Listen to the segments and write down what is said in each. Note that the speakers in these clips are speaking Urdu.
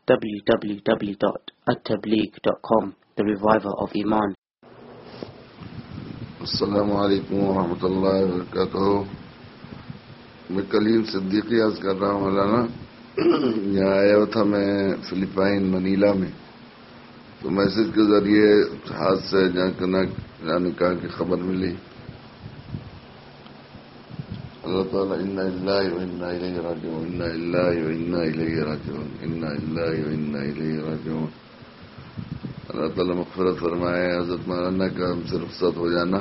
www.attableek.com, the reviver of Iman. السلام علیکم ورحمۃ اللہ وبرکاتہ. میں کلیم صدیقی عرض کر رہا ہوں مولانا. یہاں آیا تھا میں فلپائن منیلا میں، تو میسج کے ذریعے ہاتھ سے جانے کا کی خبر ملی. اللہ تعالیٰ انا للہ و انا الیہ راجعون، انا للہ و انا الیہ راجعون، انا للہ و انا الیہ راجعون. اللہ تعالیٰ مغفرت فرمائے. حضرت مولانا کا ہم سے رخصت ہو جانا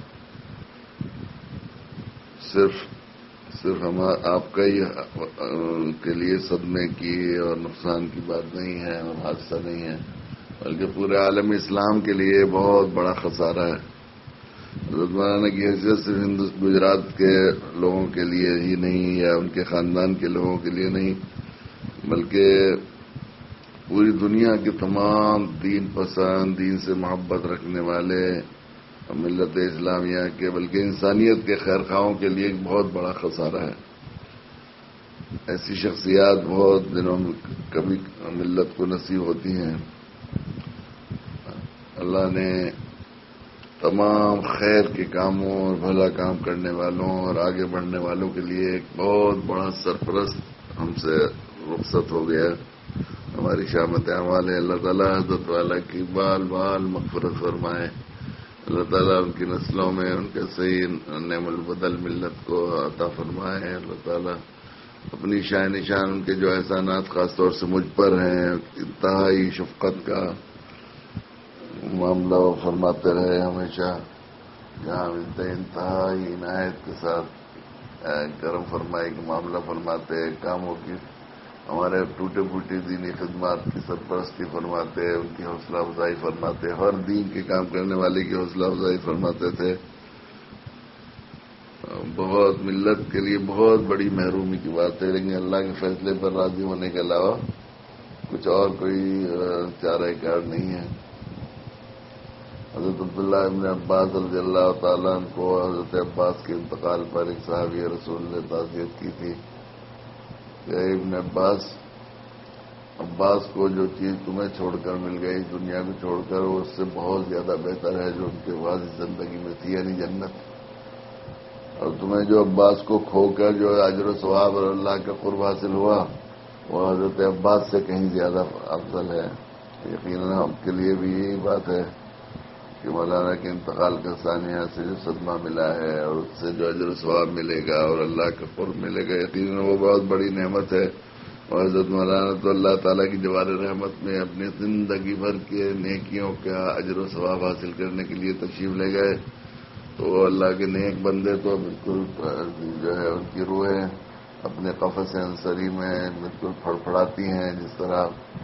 صرف ہم آپ کا ہی کے لیے صدمے کی اور نقصان کی بات نہیں ہے اور حادثہ نہیں ہے، بلکہ پورے عالم اسلام کے لیے بہت بڑا خسارہ ہے. حضرت مولانا کی حیثیت صرف گجرات کے لوگوں کے لیے ہی نہیں یا ان کے خاندان کے لوگوں کے لیے نہیں، بلکہ پوری دنیا کے تمام دین پسند، دین سے محبت رکھنے والے ملت اسلامیہ کے، بلکہ انسانیت کے خیرخواہوں کے لیے ایک بہت بڑا خسارہ ہے. ایسی شخصیات بہت دنوں میں کبھی ملت کو نصیب ہوتی ہیں. اللہ نے تمام خیر کے کاموں اور بھلا کام کرنے والوں اور آگے بڑھنے والوں کے لیے ایک بہت بڑا سرپرست ہم سے رخصت ہو گیا. ہماری شامت اعمال ہے. اللہ تعالیٰ حضرت والا کی بال مغفرت فرمائے. اللہ تعالیٰ ان کی نسلوں میں ان کے صحیح نعم البدل ملت کو عطا فرمائے. اللہ تعالیٰ اپنی شان نشان ان کے جو احسانات خاص طور سے مجھ پر ہیں، انتہائی شفقت کا معاملہ وہ فرماتے رہے ہمیشہ. جہاں انتہائی عنایت کے ساتھ کرم فرمائی کا معاملہ فرماتے، کاموں کی ہمارے ٹوٹے پھوٹے دینی خدمات کی سرپرستی فرماتے، ان کی حوصلہ افزائی فرماتے، ہر دین کے کام کرنے والے کی حوصلہ افزائی فرماتے تھے. بہت ملت کے لیے بہت بڑی محرومی کی بات ہے، لیکن اللہ کے فیصلے پر راضی ہونے کے علاوہ کچھ اور کوئی چارہ کار نہیں ہے. حضرت عبداللہ ابن عباس رضی اللہ تعالیٰ عنہ کو حضرت عباس کے انتقال پر ایک صحابی رسول نے تعزیت کی تھی کہ ابن عباس کو جو چیز تمہیں چھوڑ کر مل گئی دنیا کو چھوڑ کر، وہ اس سے بہت زیادہ بہتر ہے جو ان کے بعد زندگی میں تھی، یعنی جنت. اور تمہیں جو عباس کو کھو کر جو اجر و ثواب اور اللہ کا قرب حاصل ہوا، وہ حضرت عباس سے کہیں زیادہ افضل ہے. یقیناً ہم کے لیے بھی یہی بات ہے کہ مولانا کے انتقال کا ثانیہ سے جو صدمہ ملا ہے اور اس سے جو اجر و ثواب ملے گا اور اللہ کا قرب ملے گا، یقیناً وہ بہت بڑی نعمت ہے. اور حضرت مولانا تو اللہ تعالیٰ کی جوار رحمت میں اپنی زندگی بھر کے نیکیوں کا اجر و ثواب حاصل کرنے کے لیے تشریف لے گئے. تو اللہ کے نیک بندے تو بالکل جو ہے ان کی روحیں اپنے قفس انصری میں بالکل پھڑپھڑاتی ہیں، جس طرح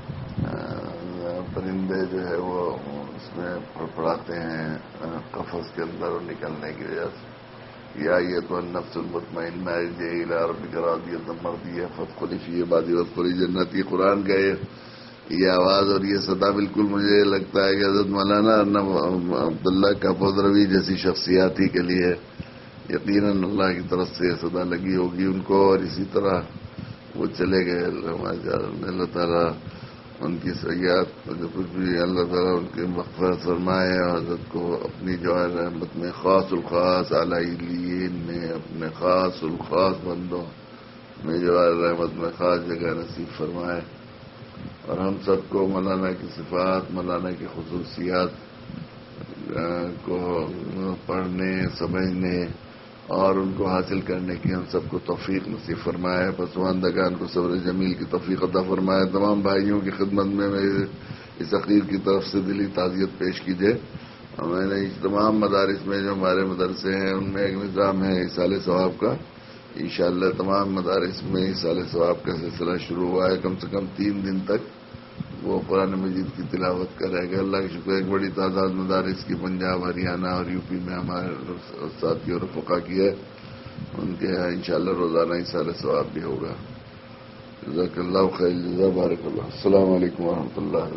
پرندے جو ہے وہ اس میں پھڑپھڑاتے ہیں قفس کے اندر نکلنے کی وجہ سے. یا یہ تو النفس المطمئنہ ارجعی الی ربک راضیۃ مرضیہ فادخلی فی عبادی وادخلی جنتی. قرآن کا یہ آواز اور یہ صدا بالکل مجھے لگتا ہے کہ حضرت مولانا عبداللہ کاپوز روی جیسی شخصیات ہی کے لیے یقیناً اللہ کی طرف سے یہ صدا لگی ہوگی ان کو، اور اسی طرح وہ چلے گئے. اللہ تعالیٰ ان کی سیاحت جو کچھ بھی اللہ تعالیٰ ان کی مغفرت فرمائے، اور حضرت کو اپنی جو ہے رحمت میں خاص الخاص علیین میں اپنے خاص الخاص بندوں میں جو ہے رحمت میں خاص جگہ نصیب فرمائے. اور ہم سب کو مولانا کی صفات، مولانا کی خصوصیات کو پڑھنے، سمجھنے اور ان کو حاصل کرنے کی ہم سب کو توفیق نصیب فرمائے. پسماندگان کو صبر جمیل کی توفیق عطا فرمائے. تمام بھائیوں کی خدمت میں اس عقیر کی طرف سے دلی تعزیت پیش کیجیے. میں نے تمام مدارس میں جو ہمارے مدرسے ہیں ان میں ایک نظام ہے ایصال ثواب کا. انشاءاللہ تمام مدارس میں ایصال ثواب کا سلسلہ شروع ہوا ہے. کم سے کم 3 دن تک وہ قرآن مجید کی تلاوت کرے گا. اللہ کا شکر، ایک بڑی تعداد مدارس کی پنجاب، ہریانہ اور یو پی میں ہمارے ساتھی اور رفقا کی ہے. ان کے یہاں انشاءاللہ روزانہ ایصال ثواب بھی ہوگا. جزاک اللہ خیر. جزاک بارک اللہ. السلام علیکم ورحمۃ اللہ.